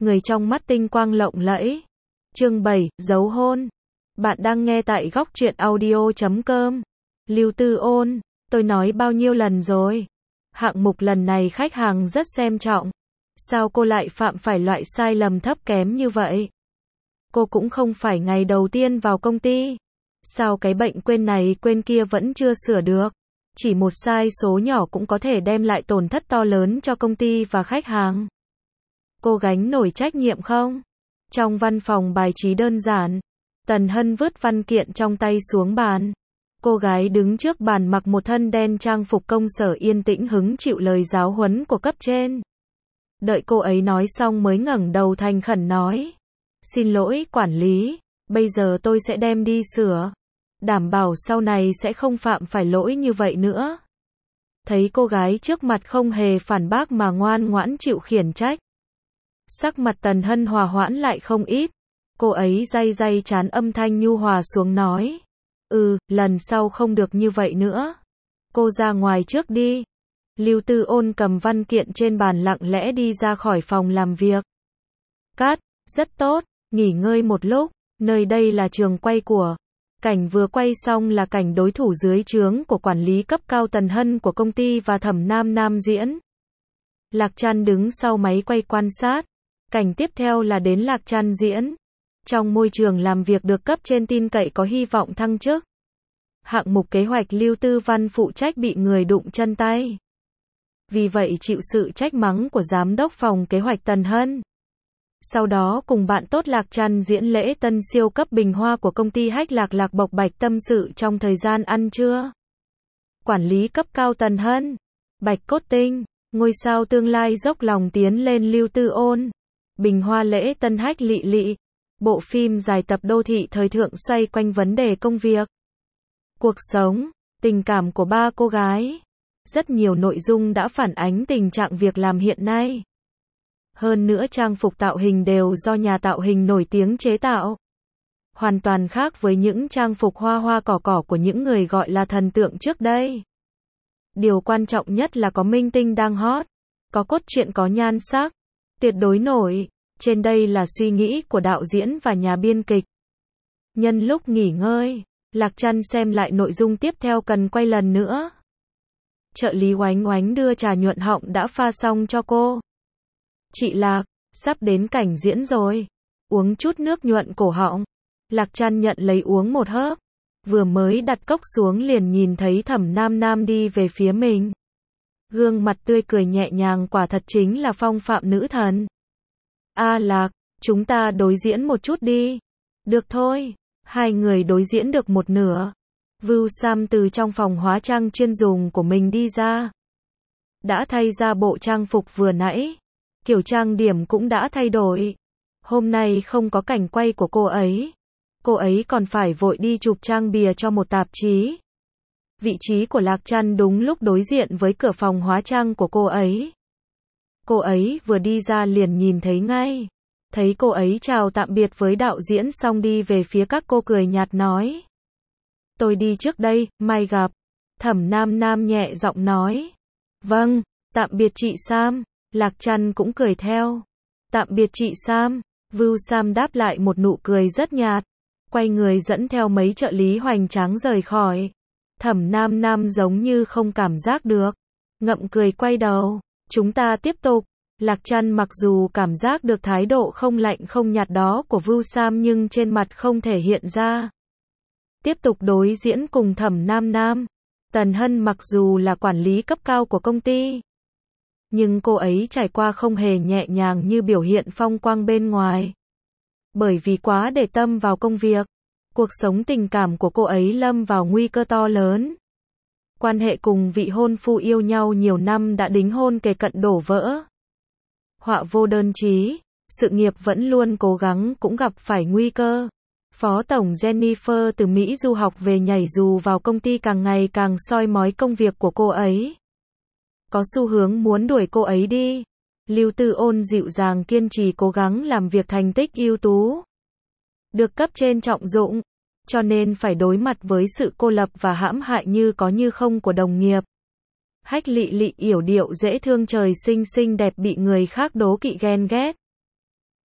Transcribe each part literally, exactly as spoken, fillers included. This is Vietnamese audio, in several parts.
người trong mắt tinh quang lộng lẫy. Chương bảy, dấu hôn. Bạn đang nghe tại góc truyện audio chấm com. Lưu Tư Ôn, tôi nói bao nhiêu lần rồi. Hạng mục lần này khách hàng rất xem trọng. Sao cô lại phạm phải loại sai lầm thấp kém như vậy? Cô cũng không phải ngày đầu tiên vào công ty. Sao cái bệnh quên này quên kia vẫn chưa sửa được? Chỉ một sai số nhỏ cũng có thể đem lại tổn thất to lớn cho công ty và khách hàng. Cô gánh nổi trách nhiệm không? Trong văn phòng bài trí đơn giản, Tần Hân vứt văn kiện trong tay xuống bàn. Cô gái đứng trước bàn mặc một thân đen trang phục công sở yên tĩnh hứng chịu lời giáo huấn của cấp trên. Đợi cô ấy nói xong mới ngẩng đầu thành khẩn nói. Xin lỗi quản lý, bây giờ tôi sẽ đem đi sửa. Đảm bảo sau này sẽ không phạm phải lỗi như vậy nữa. Thấy cô gái trước mặt không hề phản bác mà ngoan ngoãn chịu khiển trách. Sắc mặt Tần Hân hòa hoãn lại không ít. Cô ấy day day trán âm thanh nhu hòa xuống nói. Ừ, lần sau không được như vậy nữa. Cô ra ngoài trước đi. Lưu Tư Ôn cầm văn kiện trên bàn lặng lẽ đi ra khỏi phòng làm việc. Cát, rất tốt, nghỉ ngơi một lúc, nơi đây là trường quay của. Cảnh vừa quay xong là cảnh đối thủ dưới trướng của quản lý cấp cao Tần Hân của công ty và Thẩm Nam Nam diễn. Lạc Trăn đứng sau máy quay quan sát. Cảnh tiếp theo là đến Lạc Trăn diễn. Trong môi trường làm việc được cấp trên tin cậy có hy vọng thăng chức. Hạng mục kế hoạch Lưu Tư Văn phụ trách bị người đụng chân tay. Vì vậy chịu sự trách mắng của giám đốc phòng kế hoạch Tần Hân. Sau đó cùng bạn tốt Lạc Trăn diễn lễ tân siêu cấp bình hoa của công ty Hách Lạc Lạc bộc bạch tâm sự trong thời gian ăn trưa. Quản lý cấp cao Tần Hân, Bạch Cốt Tinh, ngôi sao tương lai dốc lòng tiến lên Lưu Tư Ôn. Bình hoa lễ tân Hách Lị Lị, bộ phim dài tập đô thị thời thượng xoay quanh vấn đề công việc, cuộc sống, tình cảm của ba cô gái. Rất nhiều nội dung đã phản ánh tình trạng việc làm hiện nay. Hơn nữa trang phục tạo hình đều do nhà tạo hình nổi tiếng chế tạo. Hoàn toàn khác với những trang phục hoa hoa cỏ cỏ của những người gọi là thần tượng trước đây. Điều quan trọng nhất là có minh tinh đang hot, có cốt truyện có nhan sắc, tuyệt đối nổi. Trên đây là suy nghĩ của đạo diễn và nhà biên kịch. Nhân lúc nghỉ ngơi, Lạc Trăn xem lại nội dung tiếp theo cần quay lần nữa. Trợ lý Oánh Oánh đưa trà nhuận họng đã pha xong cho cô. Chị Lạc, sắp đến cảnh diễn rồi. Uống chút nước nhuận cổ họng. Lạc Trăn nhận lấy uống một hớp. Vừa mới đặt cốc xuống liền nhìn thấy Thẩm Nam Nam đi về phía mình. Gương mặt tươi cười nhẹ nhàng quả thật chính là phong phạm nữ thần. A Lạc, chúng ta đối diễn một chút đi. Được thôi. Hai người đối diễn được một nửa. Vu Sam từ trong phòng hóa trang chuyên dùng của mình đi ra. Đã thay ra bộ trang phục vừa nãy. Kiểu trang điểm cũng đã thay đổi. Hôm nay không có cảnh quay của cô ấy. Cô ấy còn phải vội đi chụp trang bìa cho một tạp chí. Vị trí của Lạc Trăn đúng lúc đối diện với cửa phòng hóa trang của cô ấy. Cô ấy vừa đi ra liền nhìn thấy ngay. Thấy cô ấy chào tạm biệt với đạo diễn xong đi về phía các cô cười nhạt nói. Tôi đi trước đây, mai gặp. Thẩm Nam Nam nhẹ giọng nói. Vâng, tạm biệt chị Sam. Lạc Trăn cũng cười theo. Tạm biệt chị Sam. Vu Sam đáp lại một nụ cười rất nhạt. Quay người dẫn theo mấy trợ lý hoành tráng rời khỏi. Thẩm Nam Nam giống như không cảm giác được. Ngậm cười quay đầu. Chúng ta tiếp tục. Lạc Trăn mặc dù cảm giác được thái độ không lạnh không nhạt đó của Vu Sam nhưng trên mặt không thể hiện ra. Tiếp tục đối diễn cùng Thẩm Nam Nam. Tần Hân mặc dù là quản lý cấp cao của công ty. Nhưng cô ấy trải qua không hề nhẹ nhàng như biểu hiện phong quang bên ngoài. Bởi vì quá để tâm vào công việc. Cuộc sống tình cảm của cô ấy lâm vào nguy cơ to lớn. Quan hệ cùng vị hôn phu yêu nhau nhiều năm đã đính hôn kề cận đổ vỡ. Họa vô đơn chí, sự nghiệp vẫn luôn cố gắng cũng gặp phải nguy cơ. Phó tổng Jennifer từ Mỹ du học về nhảy dù vào công ty càng ngày càng soi mói công việc của cô ấy. Có xu hướng muốn đuổi cô ấy đi. Lưu Tư Ôn dịu dàng kiên trì cố gắng làm việc thành tích ưu tú. Được cấp trên trọng dụng, cho nên phải đối mặt với sự cô lập và hãm hại như có như không của đồng nghiệp. Hách Lị Lị yểu điệu dễ thương trời sinh xinh đẹp bị người khác đố kỵ ghen ghét.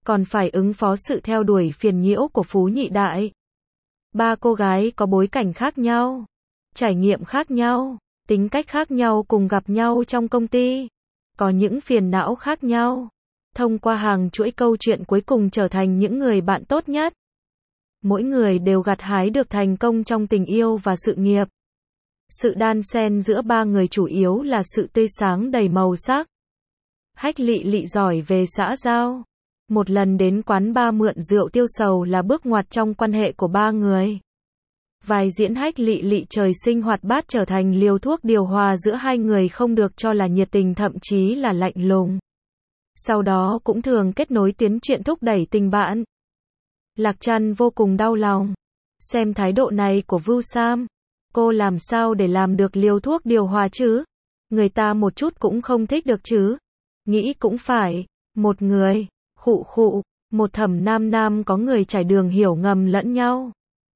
còn phải ứng phó sự theo đuổi phiền nhiễu của Phú Nhị Đại. Ba cô gái có bối cảnh khác nhau, trải nghiệm khác nhau, tính cách khác nhau cùng gặp nhau trong công ty, có những phiền não khác nhau. Thông qua hàng chuỗi câu chuyện cuối cùng trở thành những người bạn tốt nhất. Mỗi người đều gặt hái được thành công trong tình yêu và sự nghiệp. Sự đan xen giữa ba người chủ yếu là sự tươi sáng đầy màu sắc. Hách Lị Lị giỏi về xã giao. Một lần đến quán bar mượn rượu tiêu sầu là bước ngoặt trong quan hệ của ba người. Vai diễn Hách Lị Lị trời sinh hoạt bát trở thành liều thuốc điều hòa giữa hai người không được cho là nhiệt tình thậm chí là lạnh lùng. Sau đó cũng thường kết nối tiến chuyện thúc đẩy tình bạn. Lạc Trăn vô cùng đau lòng. Xem thái độ này của Vu Sam. Cô làm sao để làm được liều thuốc điều hòa chứ? Người ta một chút cũng không thích được chứ? Nghĩ cũng phải. Một người, khụ khụ, một thẩm nam nam có người trải đường hiểu ngầm lẫn nhau.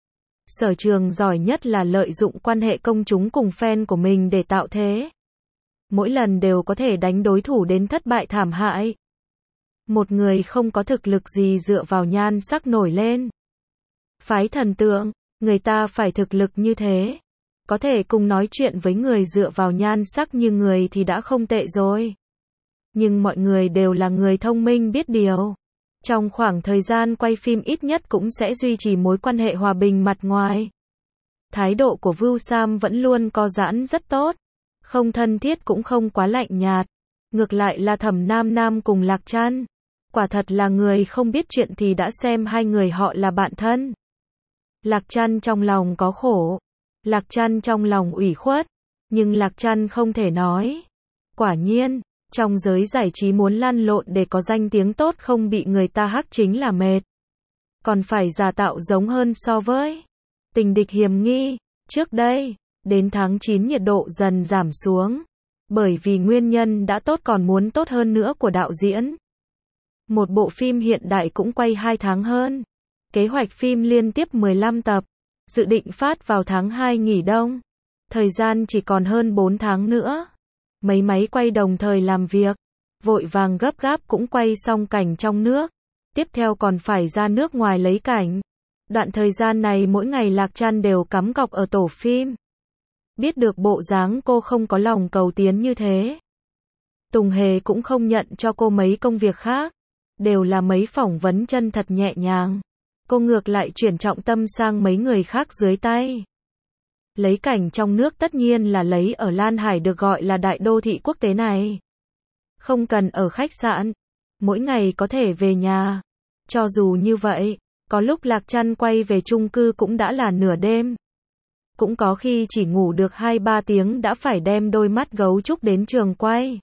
Sở Trường giỏi nhất là lợi dụng quan hệ công chúng cùng fan của mình để tạo thế. Mỗi lần đều có thể đánh đối thủ đến thất bại thảm hại. Một người không có thực lực gì dựa vào nhan sắc nổi lên. Phái thần tượng, người ta phải thực lực như thế. Có thể cùng nói chuyện với người dựa vào nhan sắc như người thì đã không tệ rồi. Nhưng mọi người đều là người thông minh biết điều. Trong khoảng thời gian quay phim ít nhất cũng sẽ duy trì mối quan hệ hòa bình mặt ngoài. Thái độ của Vu Sam vẫn luôn có giãn rất tốt. Không thân thiết cũng không quá lạnh nhạt. Ngược lại là thẩm nam nam cùng Lạc Trăn. Quả thật là người không biết chuyện thì đã xem hai người họ là bạn thân. Lạc Trăn trong lòng có khổ. Lạc Trăn trong lòng ủy khuất. Nhưng Lạc Trăn không thể nói. Quả nhiên, trong giới giải trí muốn lăn lộn để có danh tiếng tốt không bị người ta hắc chính là mệt. Còn phải giả tạo giống hơn so với tình địch hiểm nghi. Trước đây, đến tháng chín nhiệt độ dần giảm xuống. Bởi vì nguyên nhân đã tốt còn muốn tốt hơn nữa của đạo diễn. Một bộ phim hiện đại cũng quay hai tháng hơn. Kế hoạch phim liên tiếp mười lăm tập. Dự định phát vào tháng hai nghỉ đông. Thời gian chỉ còn hơn bốn tháng nữa. Mấy máy quay đồng thời làm việc. Vội vàng gấp gáp cũng quay xong cảnh trong nước. Tiếp theo còn phải ra nước ngoài lấy cảnh. Đoạn thời gian này mỗi ngày Lạc Trăn đều cắm cọc ở tổ phim. Biết được bộ dáng cô không có lòng cầu tiến như thế. Tùng Hề cũng không nhận cho cô mấy công việc khác. Đều là mấy phỏng vấn chân thật nhẹ nhàng. Cô ngược lại chuyển trọng tâm sang mấy người khác dưới tay. Lấy cảnh trong nước tất nhiên là lấy ở Lan Hải được gọi là đại đô thị quốc tế này. Không cần ở khách sạn. Mỗi ngày có thể về nhà. Cho dù như vậy, có lúc Lạc Trăn quay về chung cư cũng đã là nửa đêm. Cũng có khi chỉ ngủ được hai ba tiếng đã phải đem đôi mắt gấu trúc đến trường quay.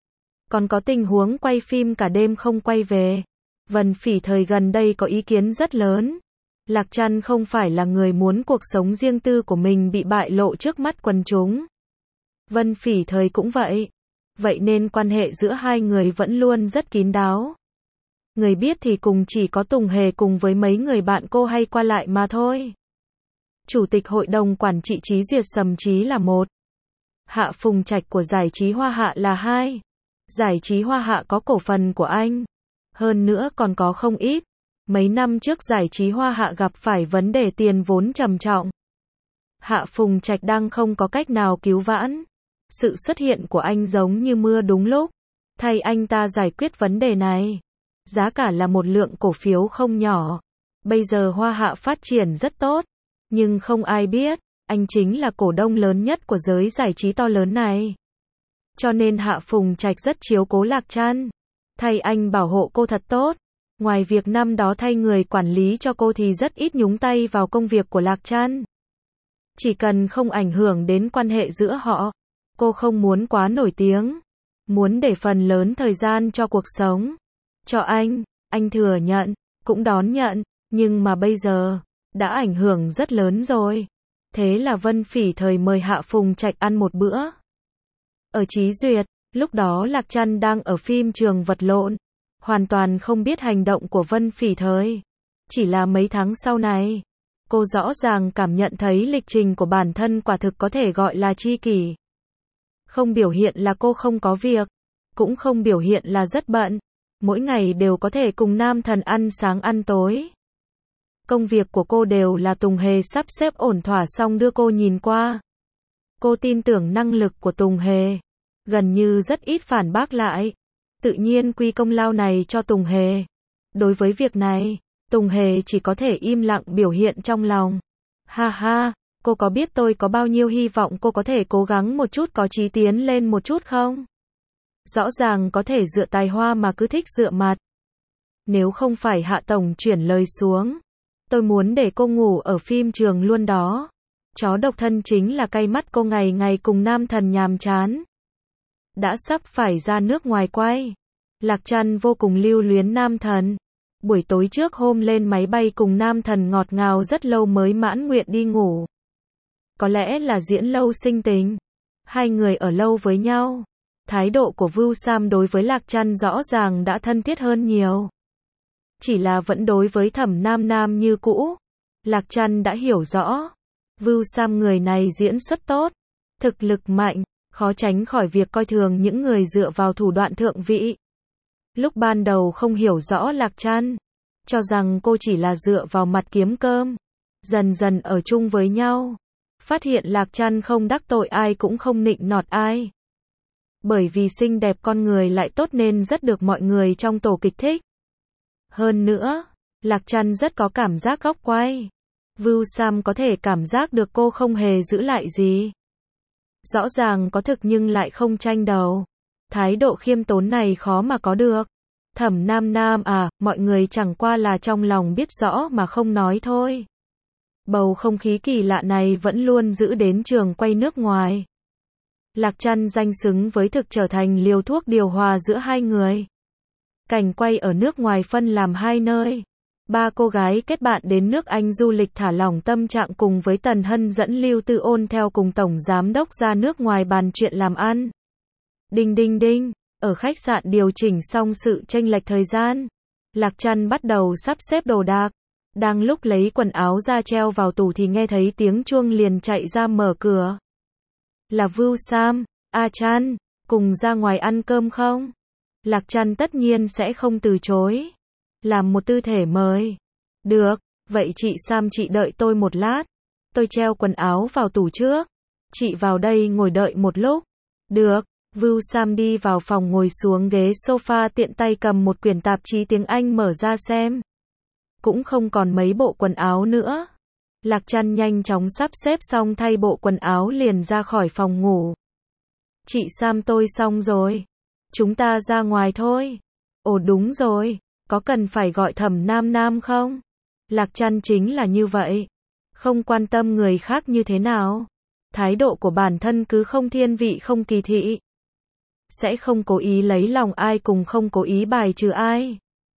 Còn có tình huống quay phim cả đêm không quay về. Vân Phỉ thời gần đây có ý kiến rất lớn. Lạc Trăn không phải là người muốn cuộc sống riêng tư của mình bị bại lộ trước mắt quần chúng. Vân Phỉ thời cũng vậy. Vậy nên quan hệ giữa hai người vẫn luôn rất kín đáo. Người biết thì cùng chỉ có Tùng Hề cùng với mấy người bạn cô hay qua lại mà thôi. Chủ tịch hội đồng quản trị Trí Duyệt Sầm Trí là một. Hạ Phùng Trạch của Giải trí Hoa Hạ là hai. Giải trí Hoa Hạ có cổ phần của anh. Hơn nữa còn có không ít. Mấy năm trước Giải trí Hoa Hạ gặp phải vấn đề tiền vốn trầm trọng. Hạ Phùng Trạch đang không có cách nào cứu vãn. Sự xuất hiện của anh giống như mưa đúng lúc. Thay anh ta giải quyết vấn đề này. Giá cả là một lượng cổ phiếu không nhỏ. Bây giờ Hoa Hạ phát triển rất tốt. Nhưng không ai biết, anh chính là cổ đông lớn nhất của giới giải trí to lớn này. Cho nên Hạ Phùng Trạch rất chiếu cố Lạc Trăn. Thay anh bảo hộ cô thật tốt. Ngoài việc năm đó thay người quản lý cho cô thì rất ít nhúng tay vào công việc của Lạc Trăn. Chỉ cần không ảnh hưởng đến quan hệ giữa họ. Cô không muốn quá nổi tiếng. Muốn để phần lớn thời gian cho cuộc sống. Cho anh, anh thừa nhận, cũng đón nhận. Nhưng mà bây giờ, đã ảnh hưởng rất lớn rồi. Thế là Vân Phỉ thời mời Hạ Phùng Trạch ăn một bữa. Ở Trí Duyệt, lúc đó Lạc Trăn đang ở phim trường vật lộn. Hoàn toàn không biết hành động của Vân Phỉ thời. Chỉ là mấy tháng sau này, cô rõ ràng cảm nhận thấy lịch trình của bản thân quả thực có thể gọi là tri kỷ. Không biểu hiện là cô không có việc, cũng không biểu hiện là rất bận. Mỗi ngày đều có thể cùng nam thần ăn sáng ăn tối. Công việc của cô đều là Tùng Hề sắp xếp ổn thỏa xong đưa cô nhìn qua. Cô tin tưởng năng lực của Tùng Hề, gần như rất ít phản bác lại. Tự nhiên quy công lao này cho Tùng Hề. Đối với việc này, Tùng Hề chỉ có thể im lặng biểu hiện trong lòng. Ha ha, cô có biết tôi có bao nhiêu hy vọng cô có thể cố gắng một chút có chí tiến lên một chút không? Rõ ràng có thể dựa tài hoa mà cứ thích dựa mặt. Nếu không phải Hạ Tổng chuyển lời xuống, tôi muốn để cô ngủ ở phim trường luôn đó. Chó độc thân chính là cay mắt cô ngày ngày cùng nam thần nhàm chán. Đã sắp phải ra nước ngoài quay. Lạc Trăn vô cùng lưu luyến nam thần. Buổi tối trước hôm lên máy bay cùng nam thần ngọt ngào rất lâu mới mãn nguyện đi ngủ. Có lẽ là diễn lâu sinh tình. Hai người ở lâu với nhau. Thái độ của Vu Sam đối với Lạc Trăn rõ ràng đã thân thiết hơn nhiều. Chỉ là vẫn đối với Thẩm Nam Nam như cũ. Lạc Trăn đã hiểu rõ. Vu Sam người này diễn xuất tốt. Thực lực mạnh. Khó tránh khỏi việc coi thường những người dựa vào thủ đoạn thượng vị. Lúc ban đầu không hiểu rõ Lạc Trăn. Cho rằng cô chỉ là dựa vào mặt kiếm cơm. Dần dần ở chung với nhau. Phát hiện Lạc Trăn không đắc tội ai cũng không nịnh nọt ai. Bởi vì xinh đẹp con người lại tốt nên rất được mọi người trong tổ kịch thích. Hơn nữa, Lạc Trăn rất có cảm giác góc quay. Vu Sam có thể cảm giác được cô không hề giữ lại gì. Rõ ràng có thực nhưng lại không tranh đầu. Thái độ khiêm tốn này khó mà có được. Thẩm Nam Nam à, mọi người chẳng qua là trong lòng biết rõ mà không nói thôi. Bầu không khí kỳ lạ này vẫn luôn giữ đến trường quay nước ngoài. Lạc Trăn danh xứng với thực trở thành liều thuốc điều hòa giữa hai người. Cảnh quay ở nước ngoài phân làm hai nơi. Ba cô gái kết bạn đến nước Anh du lịch thả lỏng tâm trạng cùng với Tần Hân dẫn Lưu Tư Ôn theo cùng Tổng Giám Đốc ra nước ngoài bàn chuyện làm ăn. Đinh đinh đinh, ở khách sạn điều chỉnh xong sự chênh lệch thời gian. Lạc Trăn bắt đầu sắp xếp đồ đạc. Đang lúc lấy quần áo ra treo vào tủ thì nghe thấy tiếng chuông liền chạy ra mở cửa. Là Vu Sam, A Trăn, cùng ra ngoài ăn cơm không? Lạc Trăn tất nhiên sẽ không từ chối. Làm một tư thể mời. Được, vậy chị Sam chị đợi tôi một lát. Tôi treo quần áo vào tủ trước. Chị vào đây ngồi đợi một lúc. Được, Vu Sam đi vào phòng ngồi xuống ghế sofa tiện tay cầm một quyển tạp chí tiếng Anh mở ra xem. Cũng không còn mấy bộ quần áo nữa. Lạc Trăn nhanh chóng sắp xếp xong thay bộ quần áo liền ra khỏi phòng ngủ. Chị Sam tôi xong rồi. Chúng ta ra ngoài thôi. Ồ đúng rồi, có cần phải gọi Thẩm Nam Nam không? Lạc Trăn chính là như vậy. Không quan tâm người khác như thế nào. Thái độ của bản thân cứ không thiên vị không kỳ thị. Sẽ không cố ý lấy lòng ai cùng không cố ý bài trừ ai.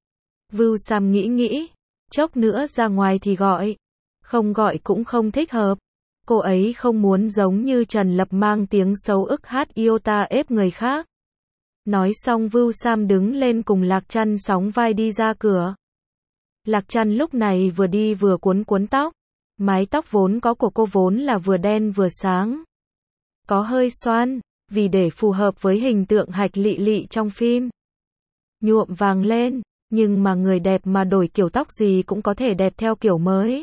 Vu Sam nghĩ nghĩ. Chốc nữa ra ngoài thì gọi. Không gọi cũng không thích hợp. Cô ấy không muốn giống như Trần Lập mang tiếng xấu ức hát iota ép người khác. Nói xong Vu Sam đứng lên cùng Lạc Trăn sóng vai đi ra cửa. Lạc Trăn lúc này vừa đi vừa cuốn cuốn tóc. Mái tóc vốn có của cô vốn là vừa đen vừa sáng. Có hơi xoăn, vì để phù hợp với hình tượng Hạch Lị Lị trong phim. Nhuộm vàng lên, nhưng mà người đẹp mà đổi kiểu tóc gì cũng có thể đẹp theo kiểu mới.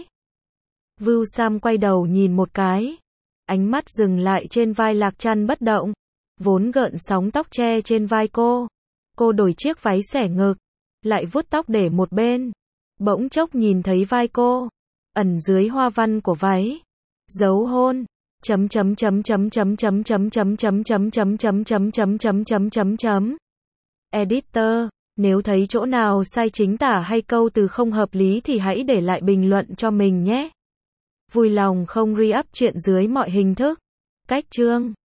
Vu Sam quay đầu nhìn một cái. Ánh mắt dừng lại trên vai Lạc Trăn bất động. Vốn gợn sóng tóc che trên vai cô. Cô đổi chiếc váy xẻ ngực. Lại vuốt tóc để một bên. Bỗng chốc nhìn thấy vai cô. Ẩn dưới hoa văn của váy. Dấu hôn. Chấm chấm chấm chấm chấm chấm chấm chấm chấm chấm chấm chấm chấm chấm chấm chấm chấm chấm. Editor, nếu thấy chỗ nào sai chính tả hay câu từ không hợp lý thì hãy để lại bình luận cho mình nhé. Vui lòng không re-up chuyện dưới mọi hình thức. Cách chương